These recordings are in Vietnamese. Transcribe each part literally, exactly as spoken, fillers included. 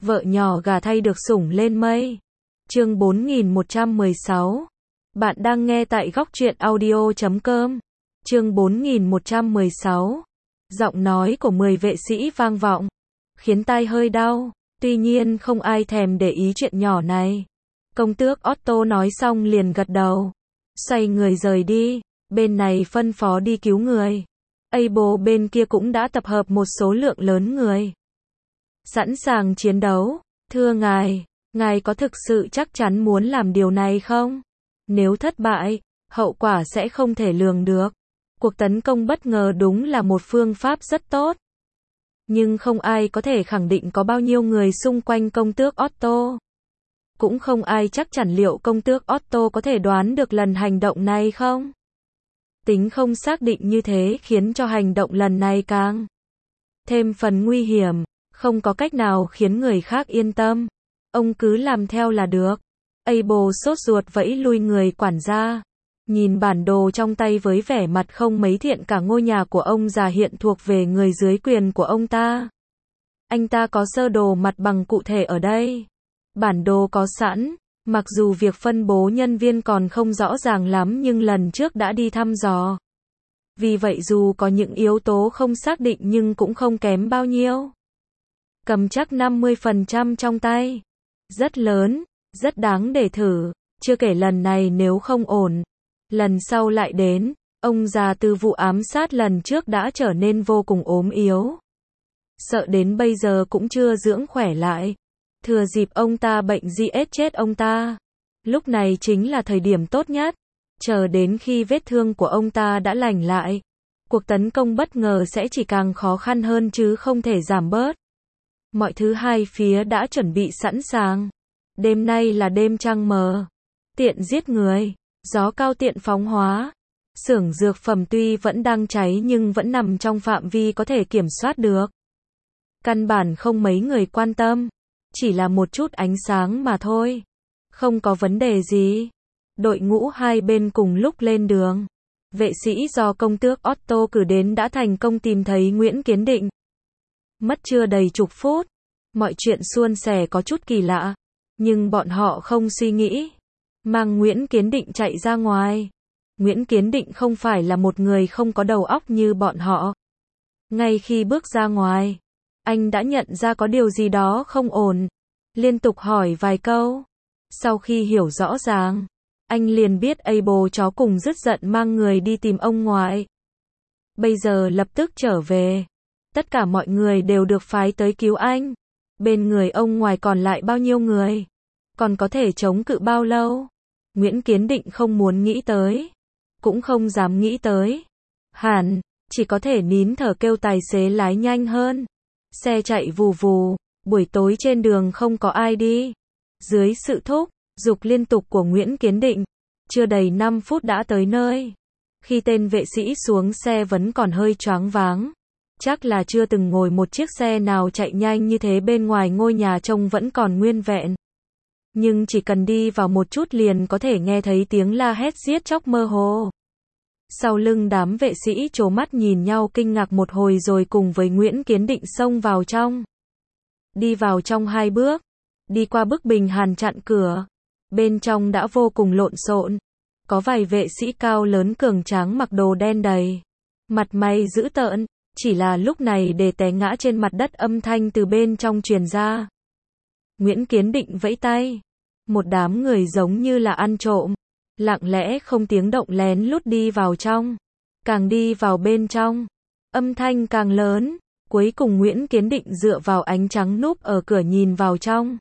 Vợ nhỏ gà thay được sủng lên mây. Chương bốn nghìn một trăm mười sáu. Bạn đang nghe tại góc truyện audio chấm com. Chương bốn nghìn một trăm mười sáu. Giọng nói của mười vệ sĩ vang vọng, khiến tai hơi đau. Tuy nhiên không ai thèm để ý chuyện nhỏ này. Công tước Otto nói xong liền gật đầu, xoay người rời đi. Bên này phân phó đi cứu người. Abel bên kia cũng đã tập hợp một số lượng lớn người, sẵn sàng chiến đấu. Thưa ngài, ngài có thực sự chắc chắn muốn làm điều này không? Nếu thất bại, hậu quả sẽ không thể lường được. Cuộc tấn công bất ngờ đúng là một phương pháp rất tốt, nhưng không ai có thể khẳng định có bao nhiêu người xung quanh công tước Otto. Cũng không ai chắc chắn liệu công tước Otto có thể đoán được lần hành động này không. Tính không xác định như thế khiến cho hành động lần này càng thêm phần nguy hiểm, không có cách nào khiến người khác yên tâm. Ông cứ làm theo là được. Abel sốt ruột vẫy lui người quản gia. Nhìn bản đồ trong tay với vẻ mặt không mấy thiện, cả ngôi nhà của ông già hiện thuộc về người dưới quyền của ông ta. Anh ta có sơ đồ mặt bằng cụ thể ở đây. Bản đồ có sẵn, mặc dù việc phân bố nhân viên còn không rõ ràng lắm nhưng lần trước đã đi thăm dò. Vì vậy dù có những yếu tố không xác định nhưng cũng không kém bao nhiêu. Cầm chắc năm mươi phần trăm trong tay. Rất lớn, rất đáng để thử. Chưa kể lần này nếu không ổn, lần sau lại đến. Ông già từ vụ ám sát lần trước đã trở nên vô cùng ốm yếu, sợ đến bây giờ cũng chưa dưỡng khỏe lại. Thừa dịp ông ta bệnh giết chết ông ta, lúc này chính là thời điểm tốt nhất. Chờ đến khi vết thương của ông ta đã lành lại, cuộc tấn công bất ngờ sẽ chỉ càng khó khăn hơn chứ không thể giảm bớt. Mọi thứ hai phía đã chuẩn bị sẵn sàng. Đêm nay là đêm trăng mờ, tiện giết người, gió cao tiện phóng hóa. Xưởng dược phẩm tuy vẫn đang cháy nhưng vẫn nằm trong phạm vi có thể kiểm soát được. Căn bản không mấy người quan tâm, chỉ là một chút ánh sáng mà thôi. Không có vấn đề gì. Đội ngũ hai bên cùng lúc lên đường. Vệ sĩ do công tước Otto cử đến đã thành công tìm thấy Nguyễn Kiến Định. Mất chưa đầy chục phút, mọi chuyện suôn sẻ có chút kỳ lạ, nhưng bọn họ không suy nghĩ, mang Nguyễn Kiến Định chạy ra ngoài. Nguyễn Kiến Định không phải là một người không có đầu óc như bọn họ. Ngay khi bước ra ngoài, anh đã nhận ra có điều gì đó không ổn, liên tục hỏi vài câu. Sau khi hiểu rõ ràng, anh liền biết Abel chó cùng dứt giận mang người đi tìm ông ngoại. Bây giờ lập tức trở về. Tất cả mọi người đều được phái tới cứu anh. Bên người ông ngoài còn lại bao nhiêu người? Còn có thể chống cự bao lâu? Nguyễn Kiến Định không muốn nghĩ tới, cũng không dám nghĩ tới. Hẳn, chỉ có thể nín thở kêu tài xế lái nhanh hơn. Xe chạy vù vù, buổi tối trên đường không có ai đi. Dưới sự thúc giục liên tục của Nguyễn Kiến Định, chưa đầy năm phút đã tới nơi. Khi tên vệ sĩ xuống xe vẫn còn hơi choáng váng. Chắc là chưa từng ngồi một chiếc xe nào chạy nhanh như thế. Bên ngoài ngôi nhà trông vẫn còn nguyên vẹn, nhưng chỉ cần đi vào một chút liền có thể nghe thấy tiếng la hét giết chóc mơ hồ. Sau lưng đám vệ sĩ trố mắt nhìn nhau kinh ngạc một hồi rồi cùng với Nguyễn Kiến Định xông vào trong. Đi vào trong hai bước, đi qua bức bình hàn chặn cửa. Bên trong đã vô cùng lộn xộn. Có vài vệ sĩ cao lớn cường tráng mặc đồ đen đầy, mặt mày dữ tợn. Chỉ là lúc này để té ngã trên mặt đất, âm thanh từ bên trong truyền ra. Nguyễn Kiến Định vẫy tay. Một đám người giống như là ăn trộm, lặng lẽ không tiếng động lén lút đi vào trong. Càng đi vào bên trong, âm thanh càng lớn. Cuối cùng Nguyễn Kiến Định dựa vào ánh trắng núp ở cửa nhìn vào trong.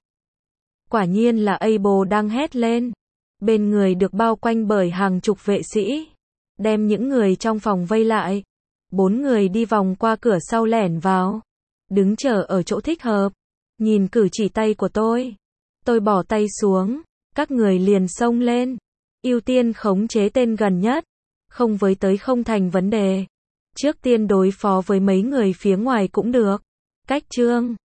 Quả nhiên là Abel đang hét lên. Bên người được bao quanh bởi hàng chục vệ sĩ, đem những người trong phòng vây lại. Bốn người đi vòng qua cửa sau lẻn vào, đứng chờ ở chỗ thích hợp. Nhìn cử chỉ tay của tôi, tôi bỏ tay xuống, các người liền xông lên, ưu tiên khống chế tên gần nhất, không với tới không thành vấn đề. Trước tiên đối phó với mấy người phía ngoài cũng được. Cách chương